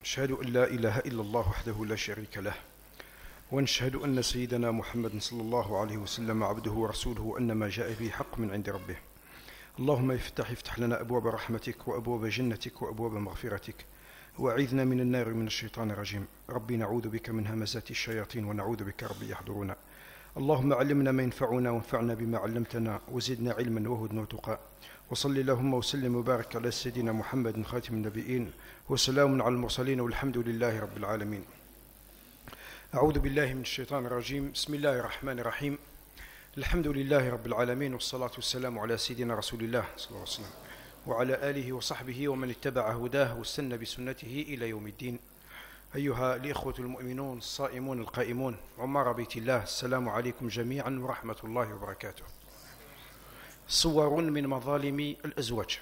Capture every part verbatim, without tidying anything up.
أشهد أن لا إله إلا الله وحده لا شريك له، ونشهد أن سيدنا محمد صلى الله عليه وسلم عبده ورسوله، وأن ما جاء به حق من عند ربه. اللهم افتح افتح لنا أبواب رحمتك وأبواب جنتك وأبواب مغفرتك، وأعذنا من النار ومن الشيطان الرجيم. ربي نعوذ بك من همزات الشياطين ونعوذ بك ربي يحضرون. اللهم علمنا ما ينفعنا وانفعنا بما علمتنا وزدنا علما وهدى وتقى. وصل اللهم وسلم وبارك على سيدنا محمد خاتم النبيين، وسلام على المرسلين، والحمد لله رب العالمين. أعوذ بالله من الشيطان الرجيم. بسم الله الرحمن الرحيم. الحمد لله رب العالمين، والصلاة والسلام على سيدنا رسول الله صلى الله عليه وسلم وعلى آله وصحبه ومن اتبع هداه واستنى بسنته إلى يوم الدين. أيها الإخوة المؤمنون الصائمون القائمون عمار بيت الله، السلام عليكم جميعا ورحمة الله وبركاته. صور من مظالم الأزواج.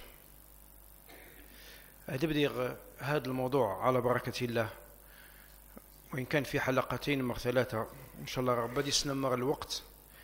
أدبدغ هذا الموضوع على بركة الله، وإن كان في حلقتين مر ثلاثة إن شاء الله رب يسنمر الوقت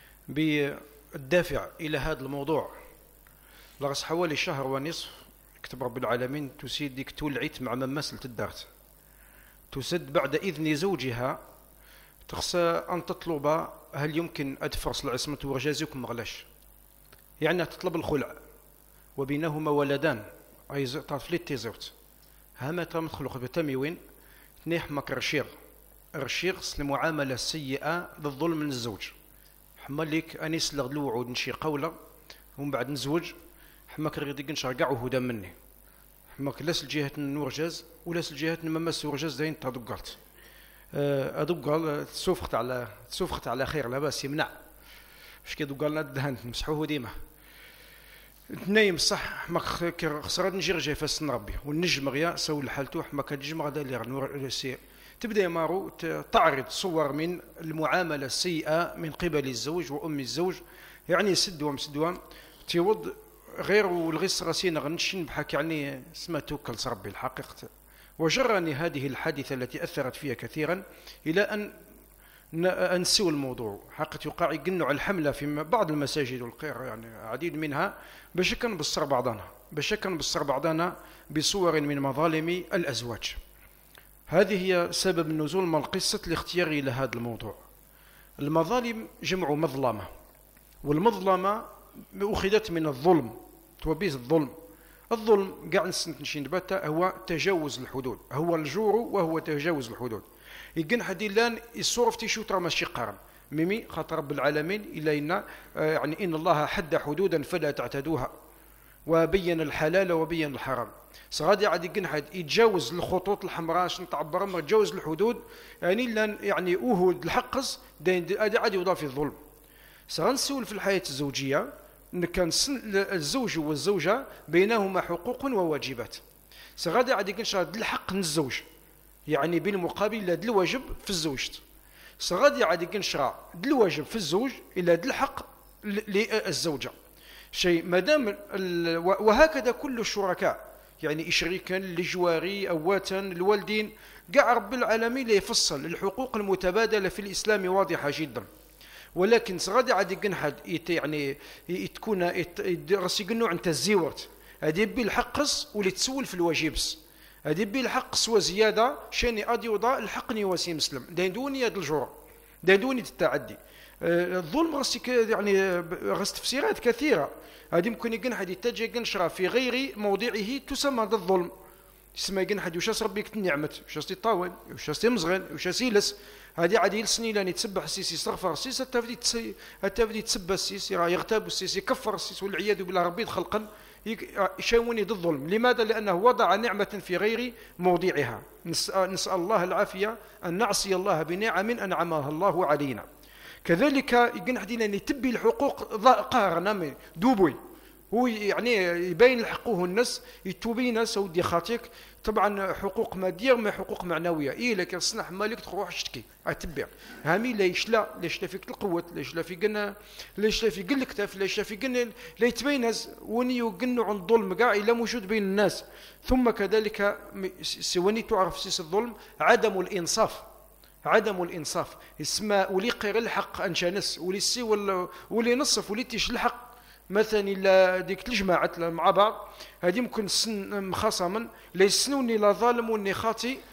بالدافع إلى هذا الموضوع. لغس حوالي شهر ونصف كتب رب العالمين تسيد ديك تولعيت مع ممثلة الدارت تسد بعد إذن زوجها تخصى أن تطلب هل يمكن أدفرس العصمة ورجازكم مغلاش، يعني تطلب الخلع وبينهما ولدان أي طافليت تيزوت هما تم تخلق بتمي وين تنيح مك رشيغ رشيغ المعاملة السيئة للظلم من الزوج. حما ليك أنيس لغد الوعود نشي قولة ومن بعد نزوج حماك رغدي نشرقعو هدا مني حماك لاس الجهة نورجاز ولاس الجهة نممس ورجاز داين تدقلت أدقل تسوفخت على تسوفخت على خير لا باس يمنع اش كي دقلنا الدهن نمسحوه ديما نايم صح ما خسرت نجي رجع فاس نربي والنجم غيا سول حالته ما كتجمع غدا اللي نور سي تبدا مارو تعرض صور من المعامله السيئه من قبل الزوج وام الزوج، يعني سدوام سدوام تيوض غير والغيس راسينا غنشن بحك يعني سماتو كلس ربي الحقيقه. وجرني هذه الحادثه التي اثرت فيها كثيرا الى ان أنسوا الموضوع. حقا يقع يقنوا على الحملة في بعض المساجد والقير، يعني عديد منها باش كنبصر بعضنا باش كنبصر بعضنا بصور من مظالم الأزواج. هذه هي سبب النزول من قصة الاختيار إلى هذا الموضوع. المظالم جمع مظلمة، والمظلمة أخذت من الظلم، توبيز الظلم. الظلم قاع نسنتنشين بتا هو تجاوز الحدود، هو الجور وهو تجاوز الحدود. يقن حدي لان الصورف تيشو ترى ماشي قارن ميمي خاطر رب العالمين الا ان يعني ان الله حد حدودا فلا تعتدوها وبين الحلال وبين الحرام. صغادي عاد يقن حد يتجاوز الخطوط الحمراء شنو تعبر ما يتجاوز الحدود، يعني لان يعني اوهد الحقص هذا عاد يوضع في الظلم. سغنسول في الحياه الزوجيه ان كان الزوج والزوجه بينهما حقوق وواجبات. سغادي عاد يقن شاد الحق الزوج يعني بالمقابل لا دل الواجب في الزوج، سغادي عاد ينشرع دل الواجب في الزوج الى دل الحق للزوجه شيء مادام. وهكذا كل الشركاء، يعني شريكا لجواري اواتا الوالدين كاع رب العالمين لا يفصل الحقوق المتبادله في الاسلام واضحه جدا. ولكن سغادي عاد ينحد يعني تكون راسي قنوع انت الزيورت هذه بالحقص واللي تسول في الواجبس هذه بالحق سوى زياده شاني ادي وضع الحقني وسي مسلم داين دوني هذا الجرع داين دوني التعدي. أه الظلم راسي يعني راس تفسيرات كثيره. هذه ممكن يقن حد يتجه ينشرها في غير موضعه تسمى هذا الظلم. يسمى يقن حد وشاس ربي كتن نعمت وشاس يطاول وشاس يمزغن وشاس يلس. هذه عاد يلسني لان يتسبح السيسي يستغفر السيسي تبدي تسي تبدي تسبى السيسي راه يغتاب السيسي يكفر السيسي والعياذ بالله ربي خلقا يشاوني ضد الظلم. لماذا؟ لأنه وضع نعمة في غير موضعها. نسأل الله العافية أن نعصي الله بنعم أنعمها الله علينا. كذلك يقن حدينا أن يتبي الحقوق قارنا دوبوي هو يعني يبين الحقوق الناس يتوبينا سودي خاطيك طبعا حقوق ماديه وما حقوق معنويه. اي لكن صنع مالك تروح تشتكي اتبع هامي لا يشلا ليش لا فيك القوه ليش لا في قلنا ليش لا في قل الكتاف ليش لا في قلنا لا يتبينز وني يقنوا عن الظلم كاع الا موجود بين الناس. ثم كذلك سواني تعرف سيس الظلم عدم الانصاف عدم الانصاف اسمه ولي غير الحق انشانس ولي سي ولي نصف ولي تيش الحق مثلا الا ديك الجماعه مع بعض هذه ممكن سن مخاصما لا يسنوني لا ظالم وني خاطي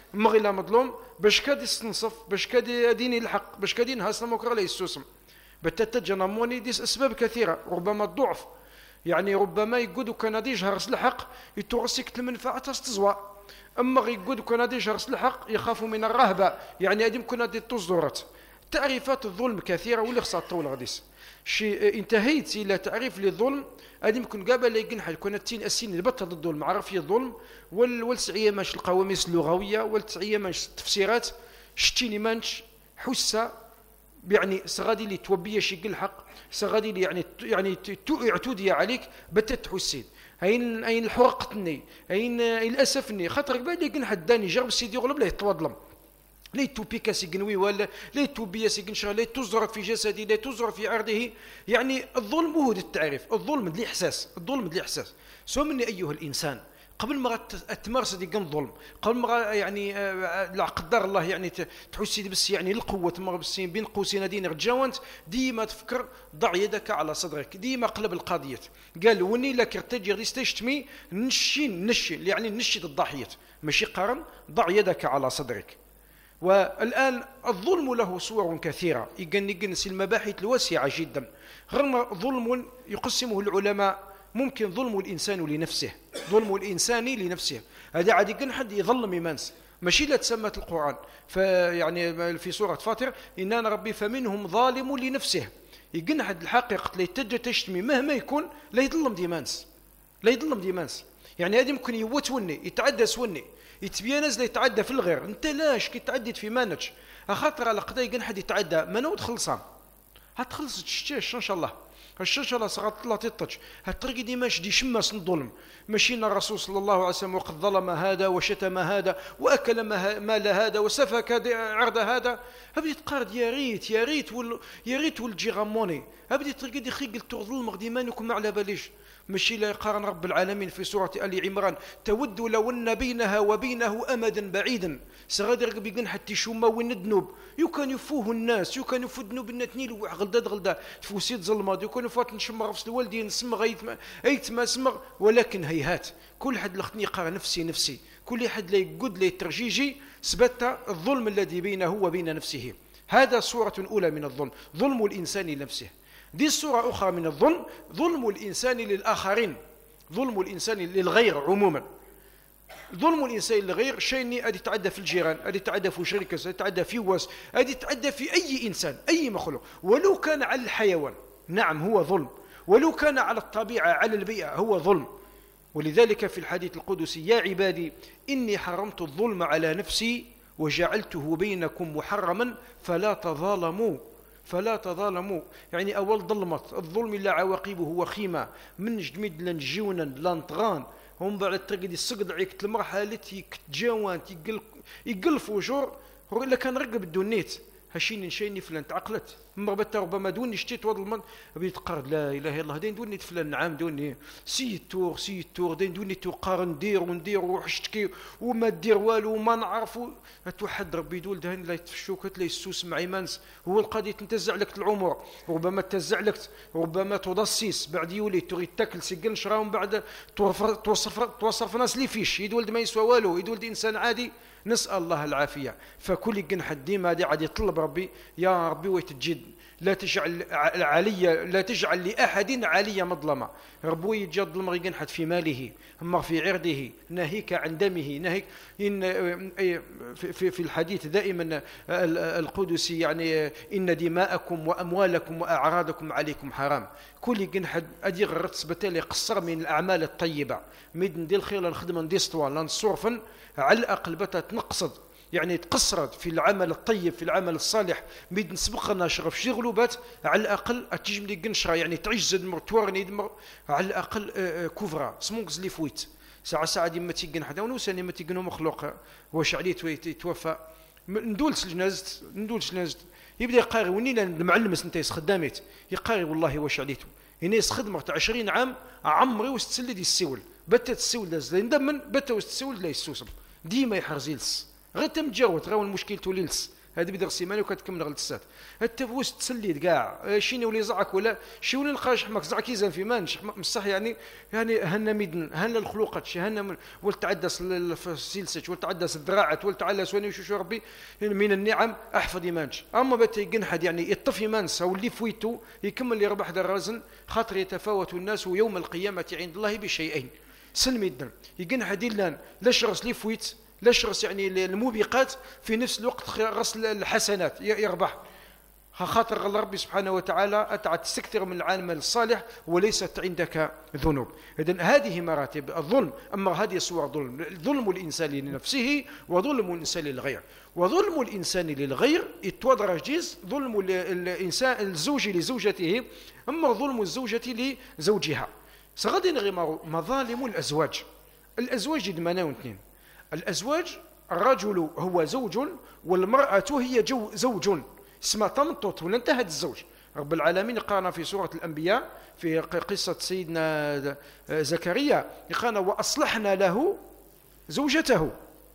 مغي لا مظلوم باش كادي يستنصف باش كادي ديني الحق باش كادي نهاس مكر لا يسوسم بتتجنموني ديس اسباب كثيره ربما الضعف يعني ربما يقود كان دي جهرس الحق يتورسك المنفعه تستزوى اما يقود كان دي جهرس الحق يخافوا من الرهبه يعني ادم كنا دي تصدرت تعريفات الظلم كثيره واللي خصها تطول غاديس شي انتهيت الى تعريف للظلم ادي يمكن قبل يقن حال كنا تين السين البت ضد الظلم عرف الظلم والسعيه ماش القواميس اللغويه والسعيه ماش التفسيرات شتيني مانش حسه يعني سغادي لي توبيه شي الحق سغادي لي يعني يعني اعتودي عليك بتت حسين اين اين الحرقتني اين الاسفني خاطر قبل يقن حداني جرب سيدي يغلب له يتوضلم لي توبيكا سيقنوي ولا لي توبيا سيقنشا لي تزرع في جسدي لي تزرع في عرضه يعني الظلم هو التعريف الظلم الاحساس الظلم الاحساس سو مني ايها الانسان قبل ما تمارس ديك الظلم قبل ما يعني لا قدر الله يعني تحسي بس يعني القوه تما بس بين قوسين دين رجاونت ديما تفكر ضع يدك على صدرك ديما قلب القضيه قال وني لك ارتجي غادي تشتمي نشي نشي يعني نشي الضحيه ماشي قارن ضع يدك على صدرك. والآن الظلم له صور كثيرة يجنس المباحث الواسعة جدا غير ظلم يقسمه العلماء ممكن ظلم الإنسان لنفسه ظلم الإنسان لنفسه هذا عادي كان حد يظلم إيمانس ماشي لا تسمت القرآن فيعني في سورة فاطر إن أنا ربي فمنهم ظالم لنفسه يجن حد الحقيقة لا يتجه تشتمي مهما يكون لا يظلم ديمانس لا يظلم ديمانس يعني هذا ممكن يوت وني يتعدى سوني يتبين نزل يتعدى في الغير انت لاش كي تعديت في مانج خاطر على قضايا كان حد يتعدى ما نود خلصان هتخلص تشتيش ان شاء الله الشاشه لا صغت لا تطج هترقي دي ماش دي شماس الظلم ماشينا الرسول صلى الله عليه وسلم وقد ظلم هذا وشتم هذا واكل مال هذا وسفك عرض هذا هبدي تقارد يا ريت يا ريت وال يا ريت والجي غموني هبدي ترقي دي خيق الظلم غدي ما نكون ما على باليش ماشي لا يقارن رب العالمين في سورة آل عمران تود لو أن بينها وبينه أمدا بعيدا سغادر بيقن حتى شوما وين الذنوب يكون يفوه الناس يكون يفو الذنوب النتنيل وغلدا غلدا تفوسيت ظلمات يكون يفوت نشمر في الوالدين نسمغ ايت ما سمغ ولكن هيهات كل حد لختني قار نفسي نفسي كل حد لا يقود لا ترجيجي سبت الظلم الذي بينه وبين نفسه هذا صورة أولى من الظلم ظلم الإنسان لنفسه. دي صورة أخرى من الظلم ظلم الإنسان للآخرين ظلم الإنسان للغير عموما ظلم الإنسان للغير شيء أدي يتعدى في الجيران أدي يتعدى في شركة أدي يتعدى في واس أدي يتعدى في أي إنسان أي مخلوق ولو كان على الحيوان نعم هو ظلم ولو كان على الطبيعة على البيئة هو ظلم. ولذلك في الحديث القدسي يا عبادي إني حرمت الظلم على نفسي وجعلته بينكم محرما فلا تظالموا فلا تظالموا يعني أول ظلمت الظلم لا عواقبه وخيمة من جدميد لنجيونا لانطغان هم بعد ترقد السقط عليك المرحلة التي تجاوان يقل فجور إلا كان رقب الدونيت هشيني شيني فلان تعقلت مربتا ربما دوني شتيت وضل من بيت قارد لا اله الا الله دين دوني فلان نعم دوني سي تور سي تور دين دوني تو قارن ندير وندير وحشتكي وما دير والو وما نعرفوا توحد ربي دول دهن لا يتفشوك لا يسوس مع ايمانس هو القضيه تنتزع لك العمر ربما تنتزع لك ربما تضسيس بعد يولي تريد تاكل سجن شراهم بعد توصف توصف ناس لي فيش يدولد ما يسوى والو يدولد انسان عادي نسأل الله العافية. فكل جنح الدين هذه عاد يطلب ربي يا ربي ويتجد لا تجعل علي لا تجعل لأحد علي مظلمة ربي يجد ظلم جنحت في ماله أما في عرضه ناهيك عن دمه ناهيك إن في في الحديث دائما القدسي يعني إن دماءكم وأموالكم وأعراضكم عليكم حرام كل جنحت أدي غرت بتالي قصر من الأعمال الطيبة مدن دي الخير الخدمة دي سطوان لنصرفا على الأقل بتا تنقصد يعني تقصرت في العمل الطيب في العمل الصالح ميد نسبقنا شغف شغلوبات على الأقل أتجملي قنشرة يعني تعجز مرتورني دمر على الأقل كوفرا سمونكز لي فويت ساعة ساعة دي ما تيقن حدا ونوساني ما تيقنو مخلوق واش عليه يتوفى ندولت الجنازت ندولت الجنازت يبدا يقاري وني المعلم سنتيس خداميت يقاري والله واش عليتو هنا خدمت عشرين عام عمري واستسلد السول بتا تسول داز ندمن بتا واستسول لا يسوسم ديما يحرزيلس غير تمتجاوت غير المشكل توليلس هذه بدر سيمانه وكتكمل غل تسات التفوس تسليت كاع شيني ولي زعك ولا شي ولي نلقاش حماك زعك يزن في مانش مصح يعني يعني هنا ميدن هنا الخلوقات شي هنا ولتعدس السلسة ولتعدس الذراعات ولتعدس وين شو ربي من النعم احفظ يمانش اما بتي ينحد يعني يطفي مانس او اللي فويتو يكمل اللي ربح الرزن خاطر يتفاوت الناس يوم القيامه عند الله بشيئين سلمي الدم يقنحد لان لا شرس لي فويت لا شرس يعني الموبقات في نفس الوقت غسل الحسنات يربح خاطر ربي سبحانه وتعالى أتعى تستكثر من العمل الصالح وليست عندك ذنوب. إذن هذه مراتب الظلم. أما هذه صور ظلم، ظلم الإنسان لنفسه وظلم الإنسان للغير. وظلم الإنسان للغير يتودرج جيز ظلم الإنسان الزوج لزوجته، أما ظلم الزوجة لزوجها. سغادي نغمر مظالم الأزواج. الأزواج يدمناو اثنين. الأزواج الرجل هو زوج والمرأة هي جو زوج اسمها تمطط ولا انتهت الزوج. رب العالمين قالنا في سورة الأنبياء في قصة سيدنا زكريا قالنا وأصلحنا له زوجته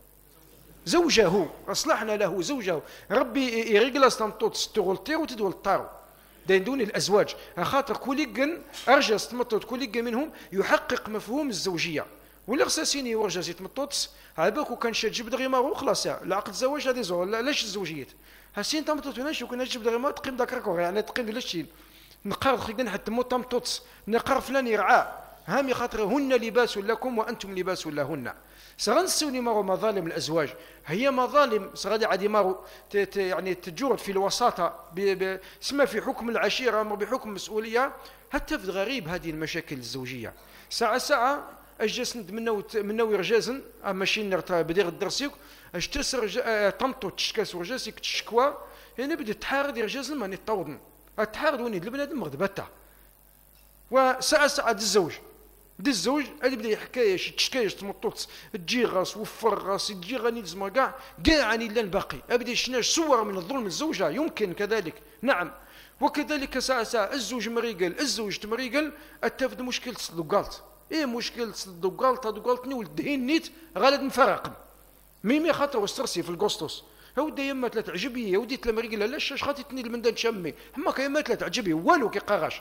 زوجه أصلحنا له زوجه. ربي يرجلس تمطط ستغلطير وتدول الطارو دين دون الأزواج خاطر كوليجن أرجس تمطط كوليجن منهم يحقق مفهوم الزوجية. ولا خصاسيني ورجس يتمطط على بالك كان شاد جبد غير ما خلاص العقد الزواج هذه زور لاش الزوجية هسين تمطط وناش وكنا نجيب دغيا ما تقيم داك راكو يعني تقيم لاشين نقار خينا حتى مو تمطط نقار فلان يرعى هامي خاطر هن لباس لكم وانتم لباس لهن. سغنسوني مارو مظالم الازواج هي مظالم سغادي عادي مارو يعني تجرد في الوساطه اسمها في حكم العشيره أو بحكم مسؤوليه حتى في غريب هذه المشاكل الزوجيه. ساعه ساعه اجلس منو منو يرجازن ماشي نرتا بدير الدرسيك اش تسر طمطو تشكاس ورجاسك تشكوا يعني بدي تحارد يرجازن ماني طودن تحارد وني البنادم مغدبته. وساعه ساعه الزوج دي الزوج اللي بدا يحكي شي تشكايش تمطوط تجي غاس وفرغاس تجي غني لزما كاع كاع اني لا الباقي ابدا شناش صور من الظلم الزوجه يمكن كذلك نعم. وكذلك ساعه ساعه الزوج مريقل الزوج تمريقل اتفد مشكل صدقالت ايه مشكل صدقالت دقالتني ولدهين نيت غالد مفرق ميمي خاطر وسترسي في القسطس هودي يما ثلاث عجبيه يا ودي تلمريقل لاش اش خاطيتني المندان شمي هما كيما ثلاث عجبيه والو كي قاغاش.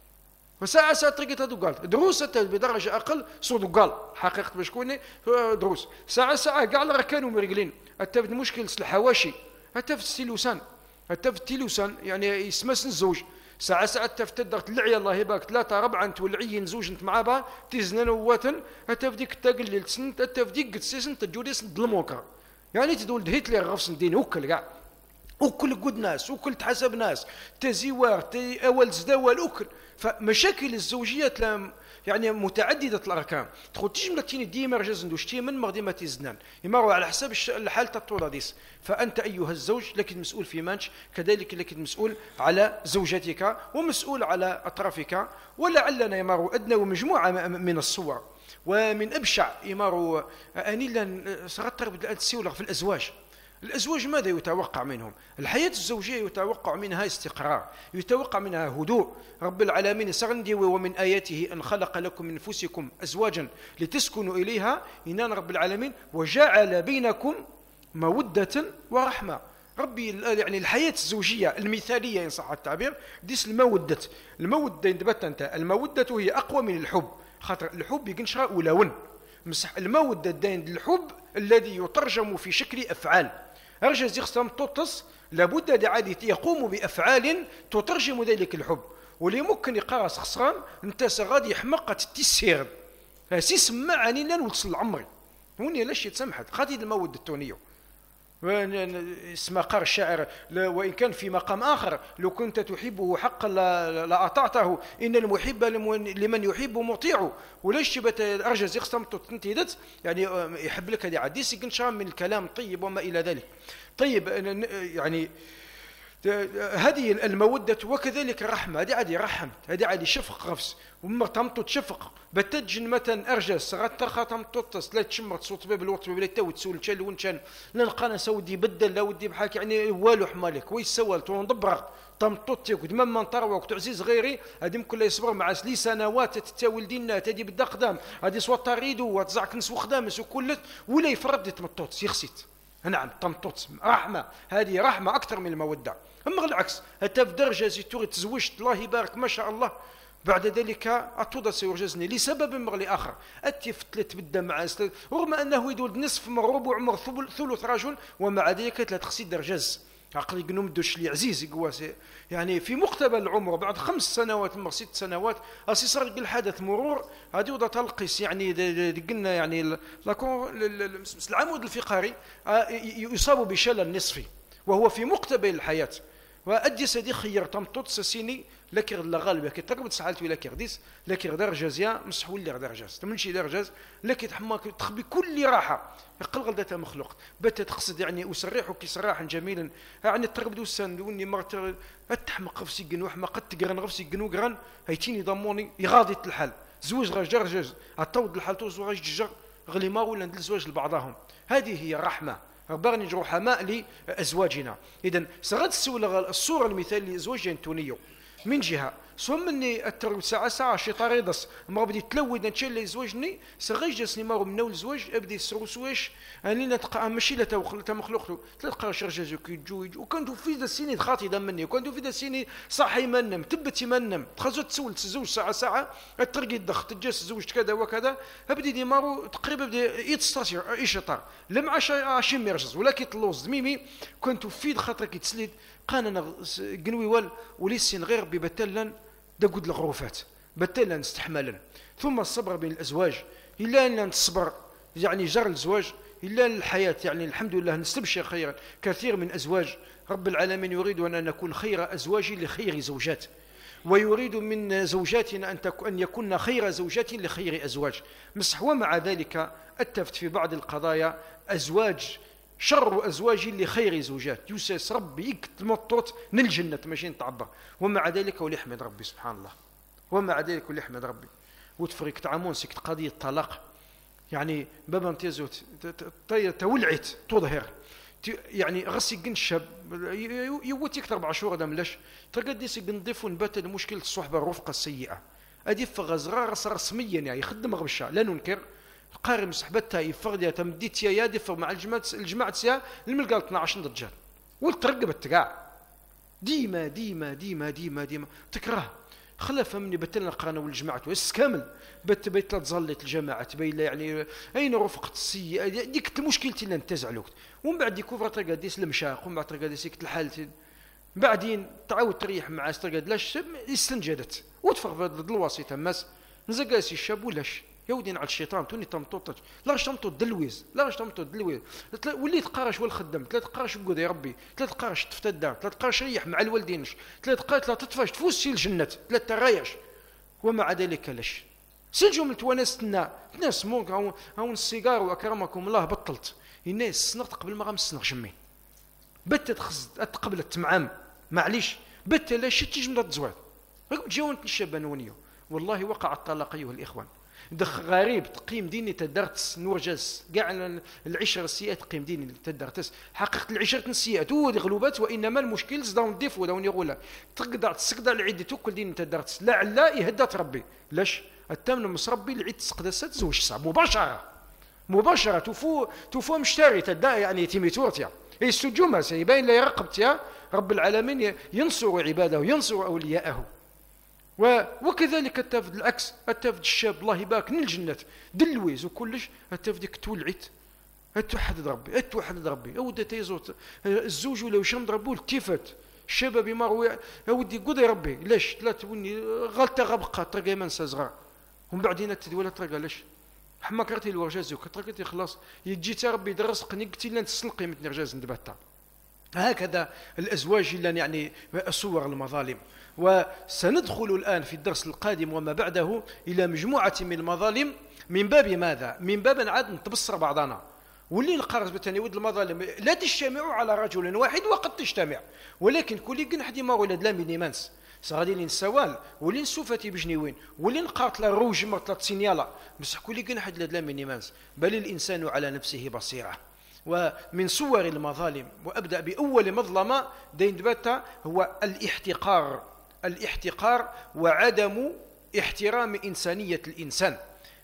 فساعة ساعة طريقة دقال دروس بدرجة أقل صو دقال حقيقة بشكوني دروس ساعة ساعة قاع راه كانوا مرقلين أتفد مشكل الحواشي أتفد السيلوسان أتفد التيلوسان يعني يسمسن الزوج ساعة ساعة أتفد درت العيا الله يبارك ثلاثة ربعة أنت والعيين زوج أنت مع با تيزنان وواتن أتفديك تقلل سنت أتفديك قد سيسن تجودي سنت الموكر يعني تدول هتلر غفص دين وكل كاع وكل قد ناس وكل تحسب ناس تزيوار تي أول زداول وكل. فمشاكل الزوجية يعني متعددة الأركان تقول تجملة تيني ديما رجاز ندوش تي من مغدي ما تيزنان يمارو على حساب الحال تطول ديس. فأنت أيها الزوج لك مسؤول في مانش كذلك لك مسؤول على زوجتك ومسؤول على أطرافك. ولعلنا يمارو أدنى ومجموعة من الصور ومن أبشع يمارو أنيلا سغطر بدأت تسيولغ في الأزواج. الأزواج ماذا يتوقع منهم؟ الحياة الزوجية يتوقع منها استقرار يتوقع منها هدوء. رب العالمين سغندي ومن آياته أن خلق لكم من أنفسكم أزواجا لتسكنوا إليها إنان رب العالمين وجعل بينكم مودة ورحمة. ربي يعني الحياة الزوجية المثالية إن صح التعبير ديس المودة المودة يندبت أنت المودة هي أقوى من الحب خاطر الحب يقنشها أولون مسح المودة دين الحب الذي يترجم في شكل أفعال أرجز يخصم تطس لابد لعادة يقوم بأفعال تترجم ذلك الحب. واللي ممكن يقاس خسران انت سغادي حمقة التسير هسي سمعني لن وتصل العمري هوني لاش يتسمحت خاطي المودة التونية اسمع قار الشاعر وإن كان في مقام آخر لو كنت تحبه حقا لأطعته إن المحب لمن يحب مطيعه. وليش بت أرجز يخصم تنتيدت يعني يحب لك هذه عديس يقنشام من الكلام طيب وما إلى ذلك. طيب يعني هذه المودة وكذلك الرحمة هذه عادي رحمت هذه عادي شفق غفص وما تمطط شفق بتجن متى أرجس صغات ترخى تمطط لا تشمر تصوت باب الوقت بلا تو تسول تشال ونشان نلقانا سودي بدل لا ودي بحالك يعني والو حمالك ويسوال تنضبر تمطط ودما ما نطروك تعزيز غيري هذه كلها يصبر مع لي سنوات تتاول دينا تدي بالدقدام هذه صوت تريدو وتزعك نسو خدامس وكلت ولا يفرد تمطط يخسيت نعم تمطط رحمة، هذه رحمة أكثر من المودة. أما العكس حتى في درجة زي تزوجت الله يبارك ما شاء الله، بعد ذلك أتوضى سيرجزني لسبب مغلي آخر أتفت تبدا مع رغم أنه يدول نصف من ربع من ثلث رجل، ومع ذلك لا تخسي درجز عقلي قنوم دوش لي عزيز يقواسي يعني في مقتبل العمر بعد خمس سنوات من ست سنوات أسي صار الحدث مرور هذه وضع تلقيس يعني قلنا يعني العمود الفقري يصاب بشلل نصفي وهو في مقتبل الحياة. وأدي سدي خير تمطط سسيني لكر لا غالبا كي تربط سحالتي لكر ديس لكر درجاز يا مسحوا لي درجاز تمنشي درجاز لكن تحماك تخبي كل راحه يقل غلدتها مخلوق بت تقصد يعني اسرحك سراحا جميلا يعني تربد وسندوني مرت اتحمق في سجن وحما قد تقرن غف سجن وقرن هيتيني ضموني يغاضي الحل زوج رجال جاز عطود الحل توز وغاج جر غلي ما ولا ندل زواج لبعضهم. هذه هي الرحمه باغي نجرو حماء لازواجنا. اذا سغد الصوره المثاليه لزواج تونيو من جهه سواء مني التر ساعه ساعه شي طريدس ما بدي تلود نتشي اللي زوجني سغيج جسني ما من الزواج ابدي سروسويش اني نتقى ماشي لا تا مخلوق تلقى شرجاز كيجوج وكنت في ذا السنين خاطي دم مني وكنت في ذا السنين صاحي منم تبتي منم تخزو تسول تزوج ساعه ساعه الترقي الضغط تجلس زوجت كذا وكذا ابدي ديمارو تقريبا بدي يتستاسير اي شطار لم عشي ميرجز ولكن تلوز ميمي كنت في خاطر كيتسليد قاننا قنوي وال وليسين غير ببتلا دقود الغروفات بتلا نستحملا. ثم الصبر بين الازواج الا ان نصبر يعني جر الزواج الا الحياه يعني الحمد لله نستبشر خيرا. كثير من ازواج رب العالمين يريد ان نكون خير ازواج لخير زوجات ويريد من زوجاتنا ان ان يكون خير زوجات لخير ازواج مسح. ومع ذلك اتفت في بعض القضايا ازواج شر أزواج لخير زوجات يساس ربي يكتمطط نلجنة ماشي نتعبر. ومع ذلك وليحمد ربي سبحان الله ومع ذلك وليحمد ربي وتفريق تعامون سكت قضية الطلاق يعني بابا تيزوت تولعت تظهر يعني غسي قن شاب يوتي أكثر أربع شهور هذا ملاش تقديس نضيف ونبات مشكلة الصحبة الرفقة السيئة أدي فغزرار رسميا يعني يخدم غبشة لا ننكر قاري مسحبتها يفرد يا تمديت يا يدفر مع الجماعة الجماعة سيا الملقى اثنا عشر رجال والترقبت كاع ديما ديما ديما ديما ديما تكره خلا فهمني بتلنا قرانا والجماعة ويس كامل بت بيت لا تزلت الجماعة تبين يعني اين رفقة السيئة ديك المشكلتي اللي انتزعلوك ومن بعد يكون ترقى ديس المشاق ومن بعد ترقى ديس الحالة بعدين تعاود تريح مع ترقى لاش استنجدت وتفرغ ضد الوسيط ماس نزقاسي الشاب ولاش يودين على الشيطان توني تمطوطج لا راش تمطوط دلويز لا راش تمطوط دلويز وليت قارش والخدم ثلاث قارش بقود يا ربي ثلاث قارش تفت الدار ثلاث قارش ريح مع الوالدينش ثلاث قارش لا تطفاش تفوز سي الجنة ثلاث ترايش. ومع ذلك لاش سنجو من توانستنا ناس مونك هاون هاون السيجار واكرمكم الله بطلت الناس سنغت قبل ما غمسنغ جمين بت تخزد قبل التمعام معليش بت لا شي تيجي من الزواج جاونت الشبان ونيو والله وقع الطلاق ايها الاخوان دخ غريب تقيم ديني تدرتس نورجس كاع العشر السيئات تقيم ديني تدرتس حقيقه العشره السيئات هو غلوبات وانما المشكل زداون ضيف ولا يقول تقدر تسقدر العيد توكل ديني تدرتس لعل يهدى ربي لاش التمن مسربي العيد تسقدسات زوج صعب مباشره مباشره توفو توفو مشتري تدا يعني تيميتورتيا اي السجومه سيبين لا يرقبتيا رب العالمين ينصر عباده وينصر اولياءه. وكذلك التفد العكس التفد الشاب الله يبارك من الجنة دلويز وكلش التفد ديك تولعت اتوحد ربي اتوحد ربي اودي تيزوت الزوج ولا وش نضربوا التفت الشباب يمروا اودي قضي ربي لاش لا توني غلطه غبقه ترقى منسى صغار ومن بعدين تدولا ترقى لاش حما كرتي الورجاز وكترقتي خلاص يجي تا ربي درسقني قلتي لا تسلقي مثل رجاز ندبتا. هكذا الازواج اللي يعني صور المظالم. وسندخل الآن في الدرس القادم وما بعده إلى مجموعة من المظالم من باب ماذا؟ من باب عاد نتبصر بعضنا واللي نقارز بتاني ود المظالم لا تجتمع على رجل واحد وقد تجتمع ولكن كل جن حد ما ولد لا من مانس صغادي لين سوال ولين سوفتي بجنيوين ولين قاتل روج مرتلت سينيالا بس كل جن حد لا من مانس بل الإنسان على نفسه بصيرة. ومن صور المظالم وأبدأ بأول مظلمة دين دبتا هو الاحتقار الاحتقار وعدم احترام إنسانية الإنسان.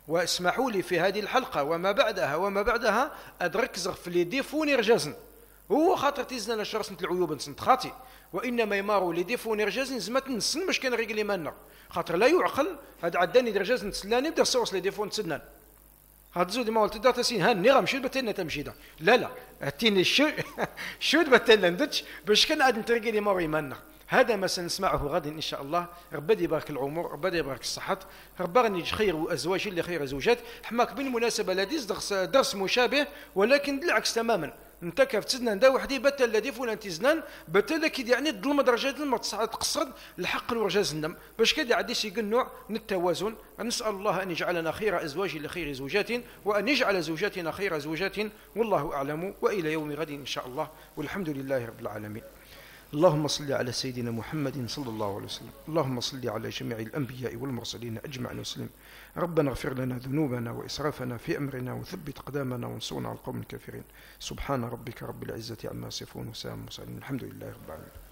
واسمحوا لي في هذه الحلقة وما بعدها وما بعدها أدركز في لي ديفوني رجازن هو خاطر تيزنا لشرس نت العيوب نسنت خاطي وإنما يمارو لي ديفوني رجازن زمت نسن باش كان رجلي منا خاطر لا يعقل هذا عداني درجاز نتسلاني بدر صوص لي ديفون تسنان هاد زود ما قلت تسين هان نغم شو بتلنا تمشي ده لا لا اتيني شو شو بتلنا ندش باش كان عاد نترجلي مارو منا هذا ما سنسمعه غدا إن شاء الله. ربي يبارك العمر، ربي يبارك الصحة، ربي خير وأزواج اللي خير زوجات. حماك بالمناسبة لديس درس, درس مشابه ولكن بالعكس تماما. انت كيف تزنان دا وحدي بتا الذي فلان تزنان بتا كي يعني ظلم درجات لما تقصد الحق ورجاز النم باش كذا عديس يقنع التوازن. نسأل الله أن يجعلنا خير أزواج لخير زوجات وأن يجعل زوجاتنا خير زوجات والله أعلم. وإلى يوم غد إن شاء الله والحمد لله رب العالمين. اللهم صل على سيدنا محمد صلى الله عليه وسلم. اللهم صل على جميع الأنبياء والمرسلين أجمعين وسلم. ربنا اغفر لنا ذنوبنا وإسرافنا في أمرنا وثبت أقدامنا وانصرنا على القوم الكافرين. سبحان ربك رب العزة عما يصفون وسلام المرسلين الحمد لله رب العالمين.